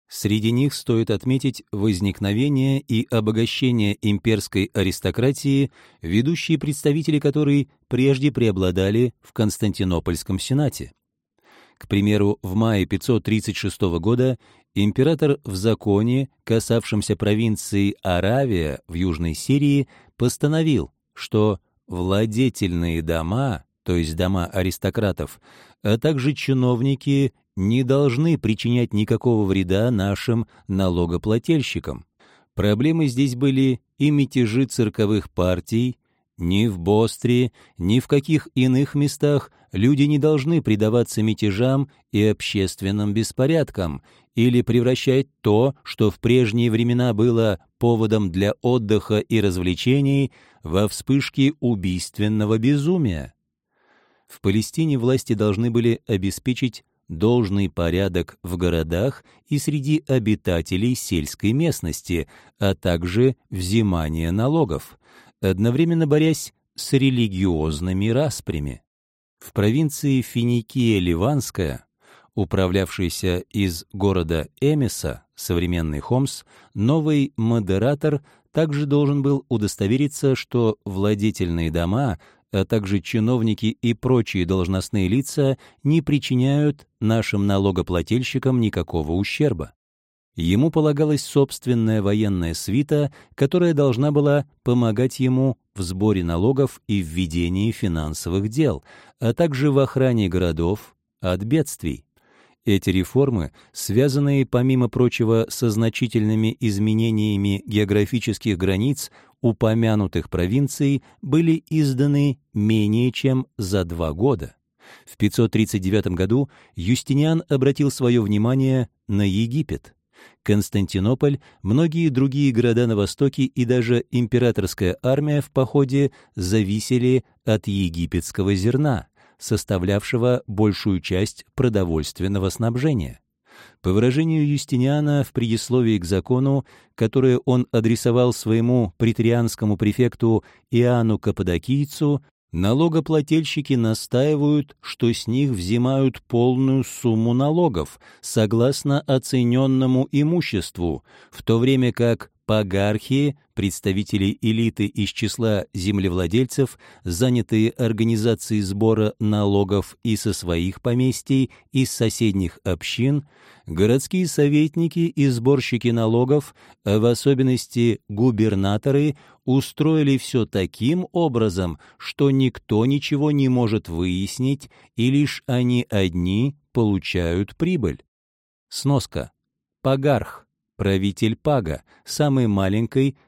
Среди них стоит отметить возникновение и обогащение имперской аристократии, ведущие представители которой прежде преобладали в Константинопольском сенате. К примеру, в мае пятьсот тридцать шестого года император в законе, касавшемся провинции Аравия в Южной Сирии, постановил, что владетельные дома, то есть дома аристократов, а также чиновники не должны причинять никакого вреда нашим налогоплательщикам. Проблемы здесь были и мятежи цирковых партий. Ни в Бостре, ни в каких иных местах люди не должны предаваться мятежам и общественным беспорядкам или превращать то, что в прежние времена было поводом для отдыха и развлечений, во вспышки убийственного безумия. В Палестине власти должны были обеспечить должный порядок в городах и среди обитателей сельской местности, а также взимание налогов, одновременно борясь с религиозными распрями. В провинции Финикия Ливанская, управлявшейся из города Эмеса, современный Хомс, новый модератор также должен был удостовериться, что владетельные дома, а также чиновники и прочие должностные лица не причиняют нашим налогоплательщикам никакого ущерба. Ему полагалась собственная военная свита, которая должна была помогать ему в сборе налогов и в ведении финансовых дел, а также в охране городов от бедствий. Эти реформы, связанные, помимо прочего, со значительными изменениями географических границ упомянутых провинций, были изданы менее чем за два года. В пятьсот тридцать девятом году Юстиниан обратил свое внимание на Египет. Константинополь, многие другие города на востоке и даже императорская армия в походе зависели от египетского зерна, составлявшего большую часть продовольственного снабжения. По выражению Юстиниана в предисловии к закону, которое он адресовал своему преторианскому префекту Иоанну Каппадокийцу, налогоплательщики настаивают, что с них взимают полную сумму налогов, согласно оцененному имуществу, в то время как пагархи, представители элиты из числа землевладельцев, занятые организацией сбора налогов и со своих поместий, и с соседних общин, городские советники и сборщики налогов, а в особенности губернаторы, устроили все таким образом, что никто ничего не может выяснить, и лишь они одни получают прибыль. Сноска. Пагарх. Правитель Пага, самой маленькой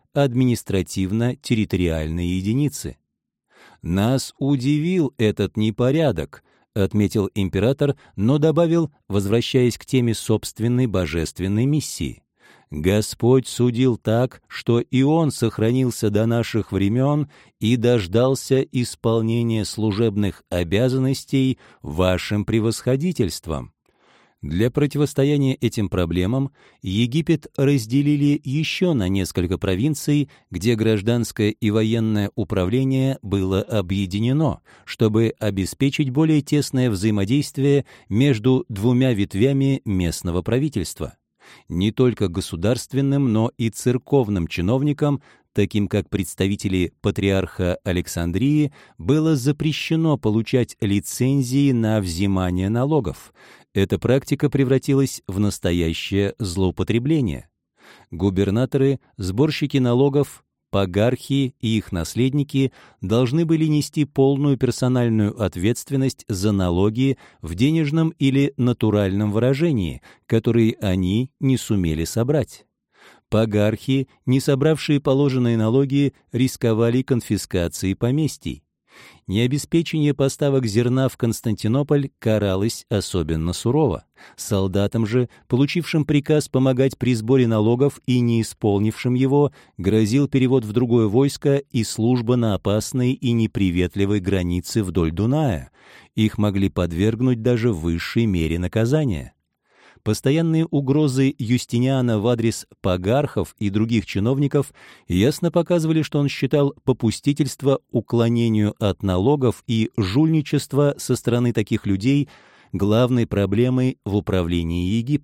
административно-территориальной единицы. «Нас удивил этот непорядок», — отметил император, но добавил, возвращаясь к теме собственной божественной миссии. «Господь судил так, что и Он сохранился до наших времен и дождался исполнения служебных обязанностей вашим превосходительством». Для противостояния этим проблемам Египет разделили еще на несколько провинций, где гражданское и военное управление было объединено, чтобы обеспечить более тесное взаимодействие между двумя ветвями местного правительства. Не только государственным, но и церковным чиновникам, таким как представители патриарха Александрии, было запрещено получать лицензии на взимание налогов. Эта практика превратилась в настоящее злоупотребление. Губернаторы, сборщики налогов, пагархи и их наследники должны были нести полную персональную ответственность за налоги в денежном или натуральном выражении, которые они не сумели собрать. Пагархи, не собравшие положенные налоги, рисковали конфискацией поместий. Необеспечение поставок зерна в Константинополь каралось особенно сурово. Солдатам же, получившим приказ помогать при сборе налогов и не исполнившим его, грозил перевод в другое войско и служба на опасной и неприветливой границе вдоль Дуная. Их могли подвергнуть даже высшей мере наказания. Постоянные угрозы Юстиниана в адрес пагархов и других чиновников ясно показывали, что он считал попустительство уклонению от налогов и жульничество со стороны таких людей главной проблемой в управлении Египтом.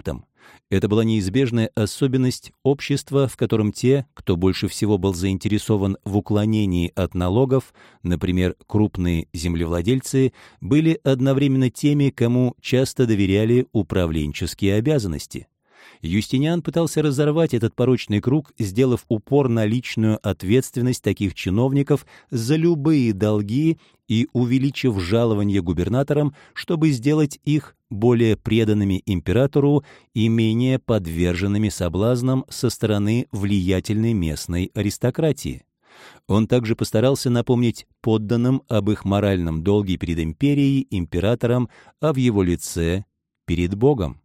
Это была неизбежная особенность общества, в котором те, кто больше всего был заинтересован в уклонении от налогов, например, крупные землевладельцы, были одновременно теми, кому часто доверяли управленческие обязанности. Юстиниан пытался разорвать этот порочный круг, сделав упор на личную ответственность таких чиновников за любые долги и увеличив жалование губернаторам, чтобы сделать их более преданными императору и менее подверженными соблазнам со стороны влиятельной местной аристократии. Он также постарался напомнить подданным об их моральном долге перед империей, императором, а в его лице перед Богом.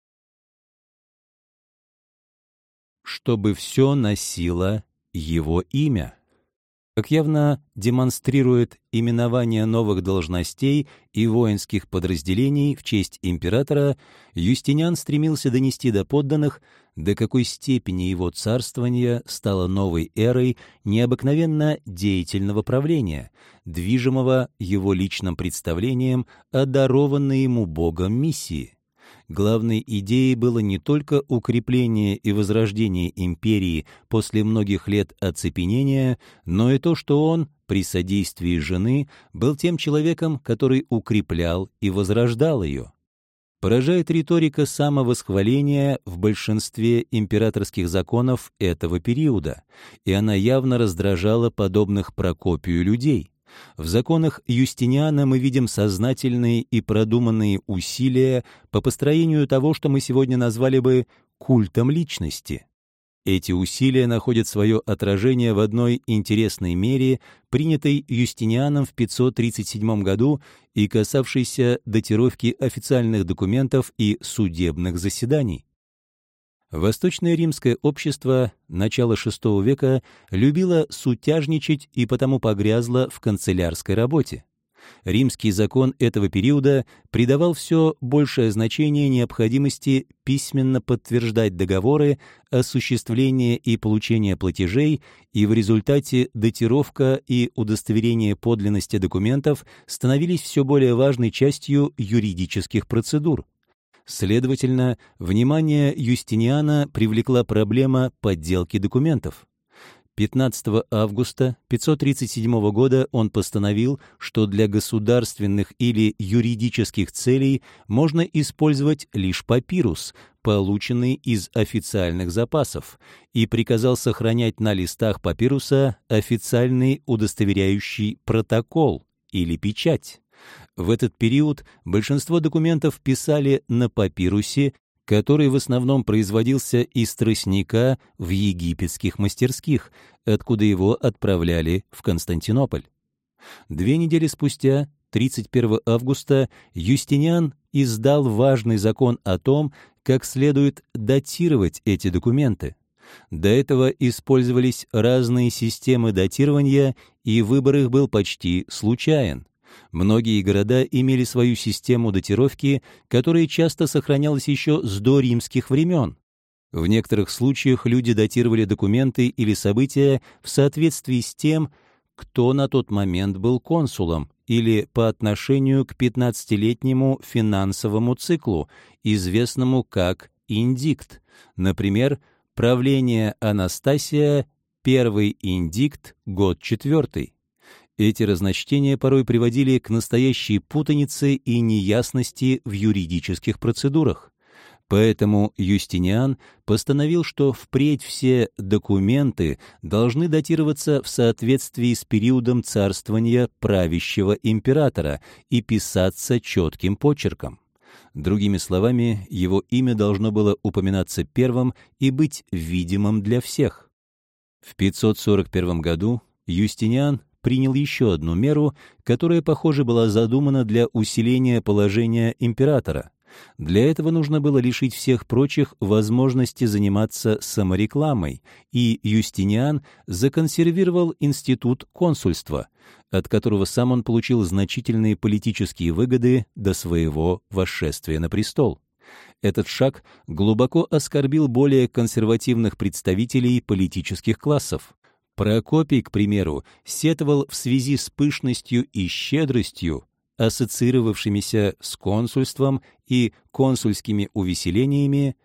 Чтобы все носило его имя. Как явно демонстрирует именование новых должностей и воинских подразделений в честь императора, Юстиниан стремился донести до подданных, до какой степени его царствование стало новой эрой необыкновенно деятельного правления, движимого его личным представлением о дарованной ему Богом миссии. Главной идеей было не только укрепление и возрождение империи после многих лет оцепенения, но и то, что он, при содействии жены, был тем человеком, который укреплял и возрождал ее. Поражает риторика самовосхваления в большинстве императорских законов этого периода, и она явно раздражала подобных Прокопию людей. В законах Юстиниана мы видим сознательные и продуманные усилия по построению того, что мы сегодня назвали бы культом личности. Эти усилия находят свое отражение в одной интересной мере, принятой Юстинианом в пятьсот тридцать седьмом году и касавшейся датировки официальных документов и судебных заседаний. Восточное римское общество начала шестого века любило сутяжничать и потому погрязло в канцелярской работе. Римский закон этого периода придавал все большее значение необходимости письменно подтверждать договоры, осуществление и получение платежей, и в результате датировка и удостоверение подлинности документов становились все более важной частью юридических процедур. Следовательно, внимание Юстиниана привлекла проблема подделки документов. пятнадцатого августа пятьсот тридцать седьмого года он постановил, что для государственных или юридических целей можно использовать лишь папирус, полученный из официальных запасов, и приказал сохранять на листах папируса официальный удостоверяющий протокол или печать. В этот период большинство документов писали на папирусе, который в основном производился из тростника в египетских мастерских, откуда его отправляли в Константинополь. Две недели спустя, тридцать первого августа, Юстиниан издал важный закон о том, как следует датировать эти документы. До этого использовались разные системы датирования, и выбор их был почти случайен. Многие города имели свою систему датировки, которая часто сохранялась еще с доримских времен. В некоторых случаях люди датировали документы или события в соответствии с тем, кто на тот момент был консулом, или по отношению к пятнадцатилетнему финансовому циклу, известному как индикт. Например, правление Анастасия, первый индикт, год четвертый. Эти разночтения порой приводили к настоящей путанице и неясности в юридических процедурах. Поэтому Юстиниан постановил, что впредь все документы должны датироваться в соответствии с периодом царствования правящего императора и писаться четким почерком. Другими словами, его имя должно было упоминаться первым и быть видимым для всех. В пятьсот сорок первом году Юстиниан принял еще одну меру, которая, похоже, была задумана для усиления положения императора. Для этого нужно было лишить всех прочих возможности заниматься саморекламой, и Юстиниан законсервировал институт консульства, от которого сам он получил значительные политические выгоды до своего восшествия на престол. Этот шаг глубоко оскорбил более консервативных представителей политических классов. Прокопий, к примеру, сетовал в связи с пышностью и щедростью, ассоциировавшимися с консульством и консульскими увеселениями,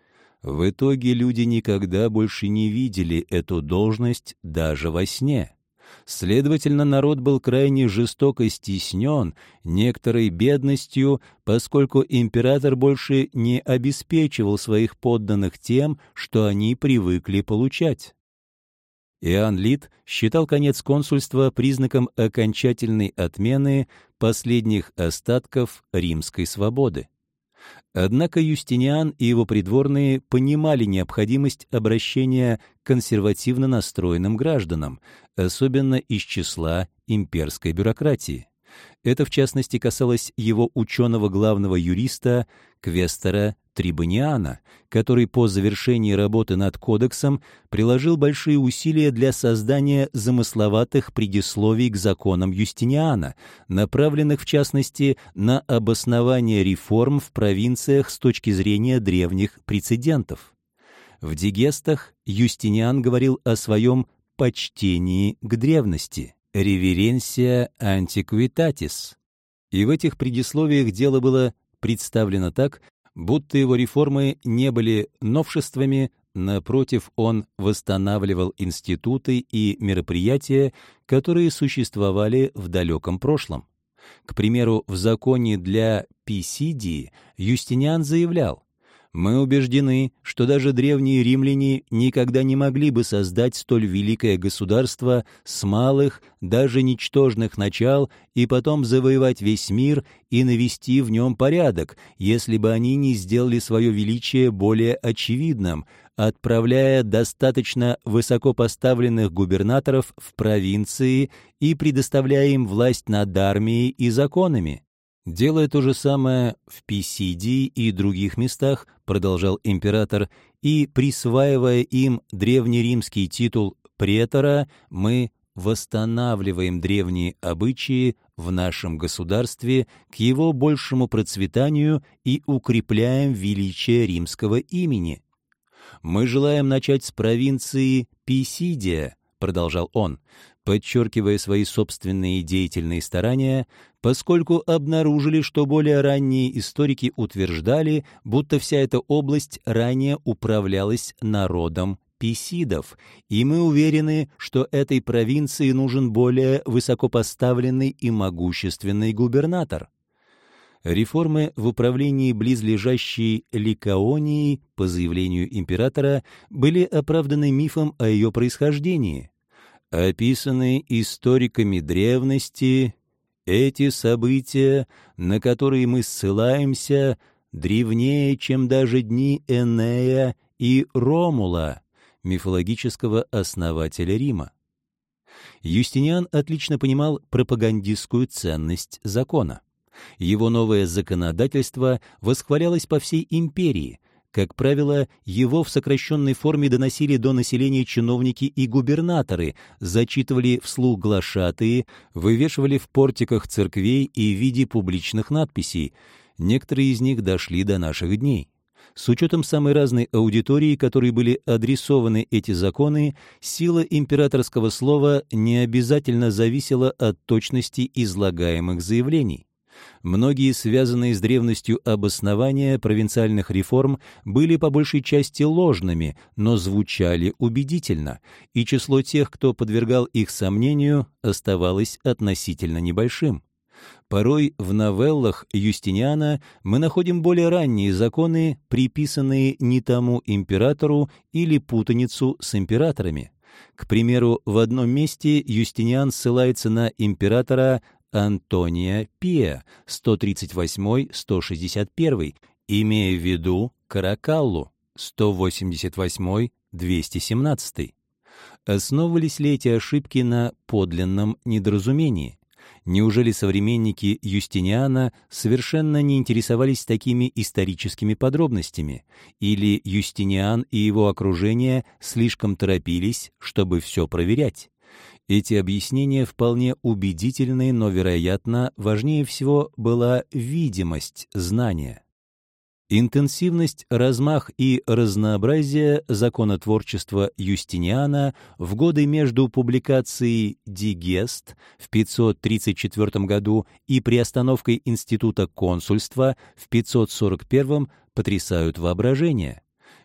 В итоге люди никогда больше не видели эту должность даже во сне. Следовательно, народ был крайне жестоко стеснен некоторой бедностью, поскольку император больше не обеспечивал своих подданных тем, что они привыкли получать. Иоанн Лид считал конец консульства признаком окончательной отмены последних остатков римской свободы. Однако Юстиниан и его придворные понимали необходимость обращения к консервативно настроенным гражданам, особенно из числа имперской бюрократии. Это, в частности, касалось его ученого главного юриста, квестора Трибониана, который по завершении работы над кодексом приложил большие усилия для создания замысловатых предисловий к законам Юстиниана, направленных, в частности, на обоснование реформ в провинциях с точки зрения древних прецедентов. В дигестах Юстиниан говорил о своем почтении к древности, «reverentia antiquitatis», и в этих предисловиях дело было представлено так, будто его реформы не были новшествами, напротив, он восстанавливал институты и мероприятия, которые существовали в далеком прошлом. К примеру, в законе для Писидии Юстиниан заявлял: «Мы убеждены, что даже древние римляне никогда не могли бы создать столь великое государство с малых, даже ничтожных начал и потом завоевать весь мир и навести в нем порядок, если бы они не сделали свое величие более очевидным, отправляя достаточно высокопоставленных губернаторов в провинции и предоставляя им власть над армией и законами». Делая то же самое в Писидии и других местах, продолжал император, и присваивая им древнеримский титул претора, мы восстанавливаем древние обычаи в нашем государстве к его большему процветанию и укрепляем величие римского имени. Мы желаем начать с провинции Писидия, продолжал он, подчеркивая свои собственные деятельные старания, поскольку обнаружили, что более ранние историки утверждали, будто вся эта область ранее управлялась народом писидов, и мы уверены, что этой провинции нужен более высокопоставленный и могущественный губернатор. Реформы в управлении близлежащей Ликаонии, по заявлению императора, были оправданы мифом о ее происхождении. Описанные историками древности, эти события, на которые мы ссылаемся, древнее, чем даже дни Энея и Ромула, мифологического основателя Рима. Юстиниан отлично понимал пропагандистскую ценность закона. Его новое законодательство восхвалялось по всей империи. Как правило, его в сокращенной форме доносили до населения чиновники и губернаторы, зачитывали вслух глашатые, вывешивали в портиках церквей и в виде публичных надписей. Некоторые из них дошли до наших дней. С учетом самой разной аудитории, которой были адресованы эти законы, сила императорского слова не обязательно зависела от точности излагаемых заявлений. Многие связанные с древностью обоснования провинциальных реформ были по большей части ложными, но звучали убедительно, и число тех, кто подвергал их сомнению, оставалось относительно небольшим. Порой в новеллах Юстиниана мы находим более ранние законы, приписанные не тому императору или путаницу с императорами. К примеру, в одном месте Юстиниан ссылается на императора Антония Пия, сто тридцать восьмой — сто шестьдесят первый, имея в виду Каракаллу, сто восемьдесят восьмой — двести семнадцатый. Основывались ли эти ошибки на подлинном недоразумении? Неужели современники Юстиниана совершенно не интересовались такими историческими подробностями? Или Юстиниан и его окружение слишком торопились, чтобы все проверять? Эти объяснения вполне убедительны, но, вероятно, важнее всего была видимость знания. Интенсивность, размах и разнообразие законотворчества Юстиниана в годы между публикацией «Дигест» в пятьсот тридцать четвёртом году и приостановкой института консульства в пятьсот сорок первом потрясают воображение.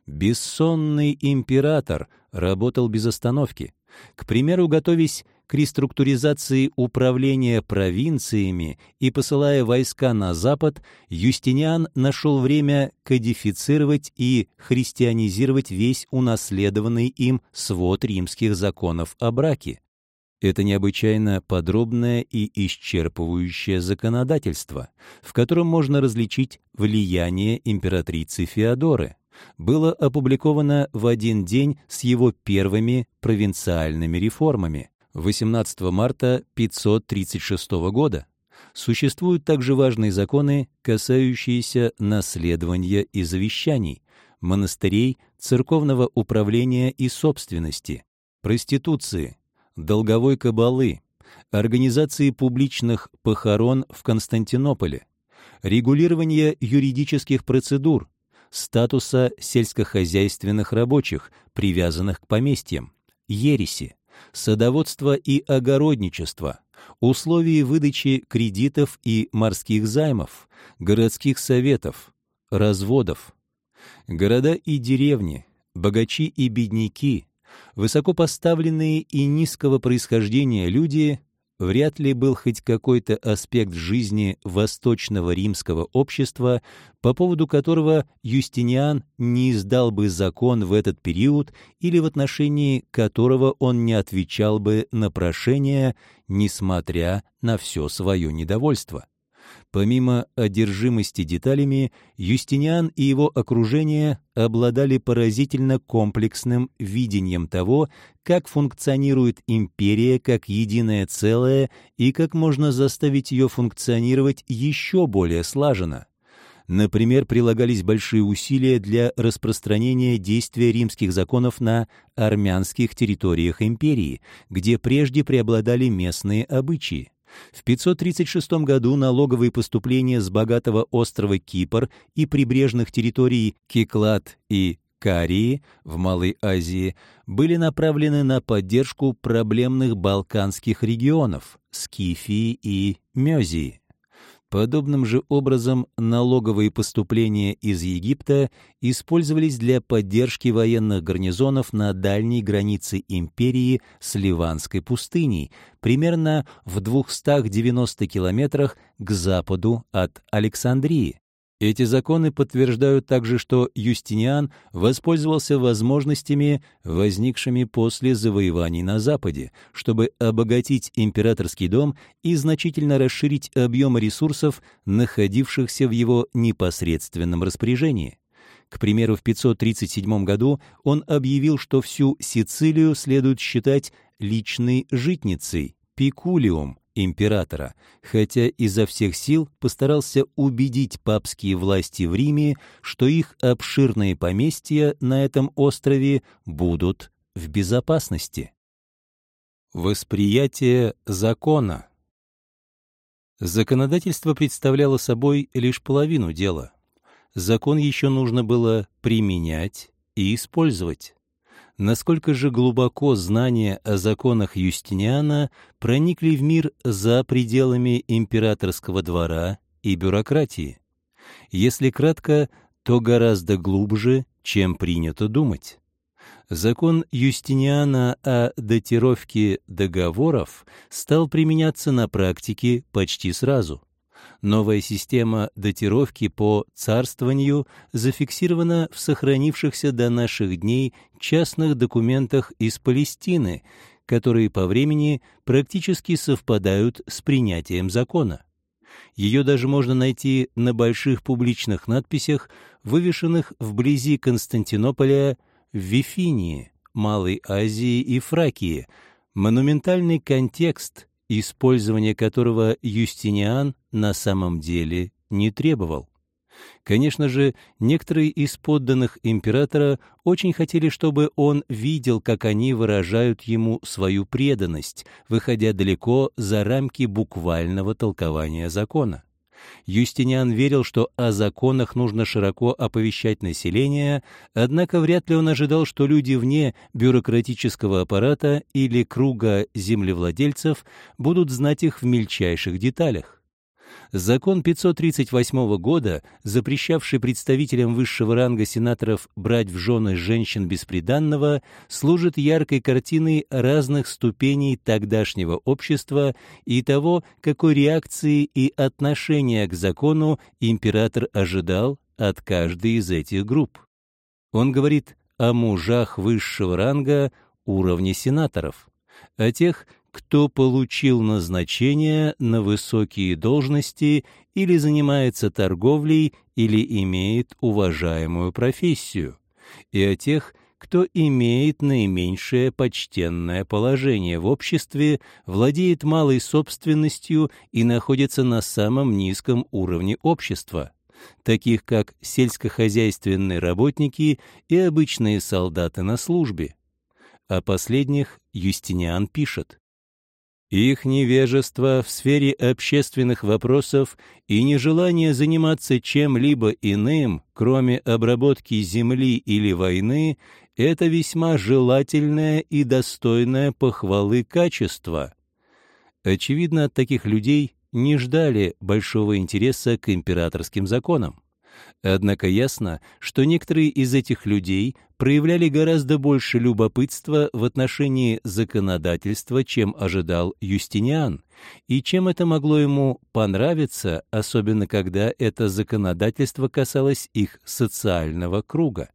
Бессонный император работал без остановки. К примеру, готовясь к реструктуризации управления провинциями и посылая войска на запад, Юстиниан нашел время кодифицировать и христианизировать весь унаследованный им свод римских законов о браке. Это необычайно подробное и исчерпывающее законодательство, в котором можно различить влияние императрицы Феодоры, было опубликовано в один день с его первыми провинциальными реформами восемнадцатого марта пятьсот тридцать шестого года. Существуют также важные законы, касающиеся наследования и завещаний, монастырей, церковного управления и собственности, проституции, долговой кабалы, организации публичных похорон в Константинополе, регулирования юридических процедур, статуса сельскохозяйственных рабочих, привязанных к поместьям, ереси, садоводства и огородничества, условий выдачи кредитов и морских займов, городских советов, разводов. Города и деревни, богачи и бедняки, высокопоставленные и низкого происхождения люди, вряд ли был хоть какой-то аспект жизни восточного римского общества, по поводу которого Юстиниан не издал бы закон в этот период или в отношении которого он не отвечал бы на прошения, несмотря на все свое недовольство. Помимо одержимости деталями, Юстиниан и его окружение обладали поразительно комплексным видением того, как функционирует империя как единое целое и как можно заставить ее функционировать еще более слаженно. Например, прилагались большие усилия для распространения действия римских законов на армянских территориях империи, где прежде преобладали местные обычаи. В пятьсот тридцать шестом году налоговые поступления с богатого острова Кипр и прибрежных территорий Киклад и Карии в Малой Азии были направлены на поддержку проблемных балканских регионов Скифии и Мезии. Подобным же образом налоговые поступления из Египта использовались для поддержки военных гарнизонов на дальней границе империи с Ливанской пустыней, примерно в двухстах девяноста километрах к западу от Александрии. Эти законы подтверждают также, что Юстиниан воспользовался возможностями, возникшими после завоеваний на Западе, чтобы обогатить императорский дом и значительно расширить объемы ресурсов, находившихся в его непосредственном распоряжении. К примеру, в пятьсот тридцать седьмом году он объявил, что всю Сицилию следует считать личной житницей, пикулиум, императора, хотя изо всех сил постарался убедить папские власти в Риме, что их обширные поместья на этом острове будут в безопасности. Восприятие закона. Законодательство представляло собой лишь половину дела. Закон еще нужно было применять и использовать. Насколько же глубоко знания о законах Юстиниана проникли в мир за пределами императорского двора и бюрократии? Если кратко, то гораздо глубже, чем принято думать. Закон Юстиниана о датировке договоров стал применяться на практике почти сразу. Новая система датировки по царствованию зафиксирована в сохранившихся до наших дней частных документах из Палестины, которые по времени практически совпадают с принятием закона. Ее даже можно найти на больших публичных надписях, вывешенных вблизи Константинополя, в Вифинии, Малой Азии и Фракии, монументальный контекст, использование которого Юстиниан на самом деле не требовал. Конечно же, некоторые из подданных императора очень хотели, чтобы он видел, как они выражают ему свою преданность, выходя далеко за рамки буквального толкования закона. Юстиниан верил, что о законах нужно широко оповещать население, однако вряд ли он ожидал, что люди вне бюрократического аппарата или круга землевладельцев будут знать их в мельчайших деталях. Закон пятьсот тридцать восьмого года, запрещавший представителям высшего ранга сенаторов брать в жены женщин бесприданного, служит яркой картиной разных ступеней тогдашнего общества и того, какой реакции и отношения к закону император ожидал от каждой из этих групп. Он говорит о мужах высшего ранга уровня сенаторов, о тех, кто получил назначение на высокие должности или занимается торговлей или имеет уважаемую профессию, и о тех, кто имеет наименьшее почтенное положение в обществе, владеет малой собственностью и находится на самом низком уровне общества, таких как сельскохозяйственные работники и обычные солдаты на службе. О последних Юстиниан пишет: «Их невежество в сфере общественных вопросов и нежелание заниматься чем-либо иным, кроме обработки земли или войны, это весьма желательное и достойное похвалы качество». Очевидно, от таких людей не ждали большого интереса к императорским законам. Однако ясно, что некоторые из этих людей проявляли гораздо больше любопытства в отношении законодательства, чем ожидал Юстиниан, и чем это могло ему понравиться, особенно когда это законодательство касалось их социального круга.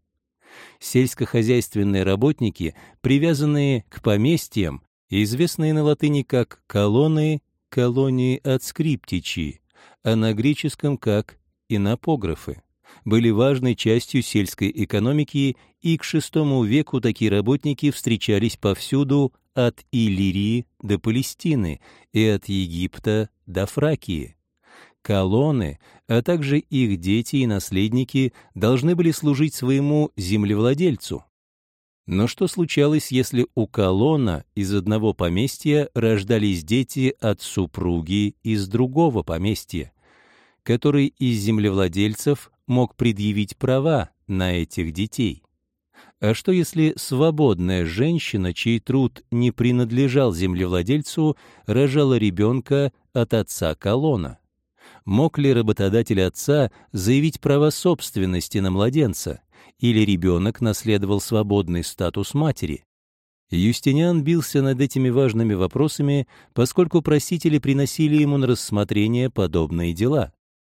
Сельскохозяйственные работники, привязанные к поместьям, известные на латыни как колонны, колонии адскриптичи, а на греческом как инопографы, были важной частью сельской экономики, и к шестому веку такие работники встречались повсюду, от Иллирии до Палестины и от Египта до Фракии. Колонны, а также их дети и наследники должны были служить своему землевладельцу. Но что случалось, если у колонна из одного поместья рождались дети от супруги из другого поместья, который из землевладельцев мог предъявить права на этих детей? А что если свободная женщина, чей труд не принадлежал землевладельцу, рожала ребенка от отца колонна? Мог ли работодатель отца заявить права собственности на младенца, или ребенок наследовал свободный статус матери? Юстиниан бился над этими важными вопросами, поскольку просители приносили ему на рассмотрение подобные дела.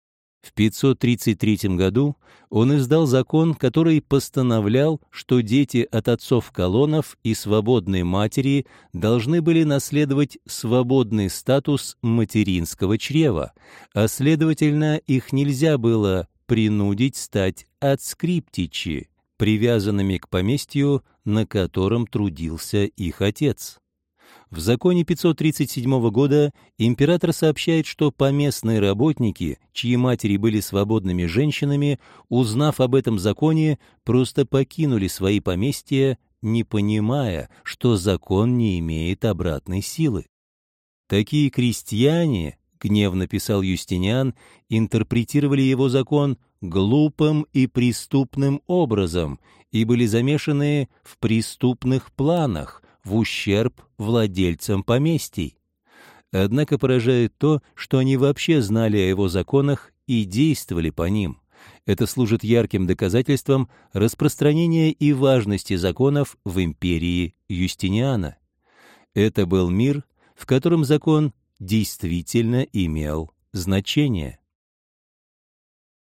В пятьсот тридцать третьем году он издал закон, который постановлял, что дети от отцов колоннов и свободной матери должны были наследовать свободный статус материнского чрева, а, следовательно, их нельзя было принудить стать адскриптичи, привязанными к поместью, на котором трудился их отец. В законе пятьсот тридцать седьмого года император сообщает, что поместные работники, чьи матери были свободными женщинами, узнав об этом законе, просто покинули свои поместья, не понимая, что закон не имеет обратной силы. Такие крестьяне, гневно писал Юстиниан, интерпретировали его закон глупым и преступным образом и были замешаны в преступных планах, в ущерб владельцам поместий. Однако поражает то, что они вообще знали о его законах и действовали по ним. Это служит ярким доказательством распространения и важности законов в империи Юстиниана. Это был мир, в котором закон действительно имел значение.